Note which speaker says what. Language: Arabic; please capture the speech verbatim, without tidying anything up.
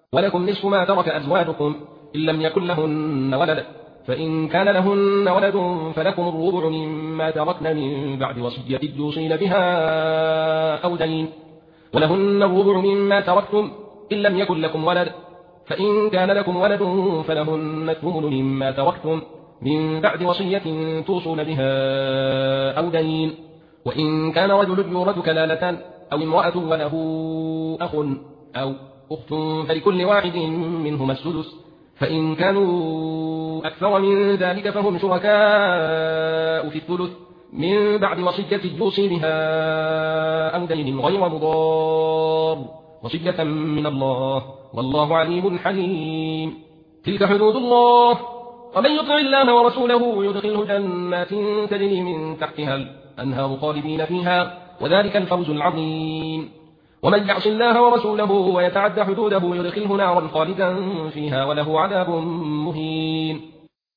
Speaker 1: ولكم نصف ما ترك أزواجكم إن لم يكن لهن ولد، فإن كان لهن ولد فلكم الربع مما تركن من بعد وصية توصين بها أو دين، ولهن الربع مما تركتم إن لم يكن لكم ولد، فإن كان لكم ولد فلهن الثمن مما تركتم من بعد وصية توصون بها أو دين. وإن كان رجل يورث كلالة أو امرأة وله أخ أو أخت فلكل واحد منهما السدس، فإن كانوا أكثر من ذلك فهم شركاء في الثلث من بعد وصية يوصي بها أو دين غير مضار، وصية من الله والله عليم حليم. تلك حدود الله، ومن يطع الله ورسوله يدخله جنات تجري من تحتها الأنهار خالدين فيها، وذلك الفوز العظيم. ومن يعص الله ورسوله ويتعد حدوده يدخله نارا خالدا فيها وله عذاب مهين.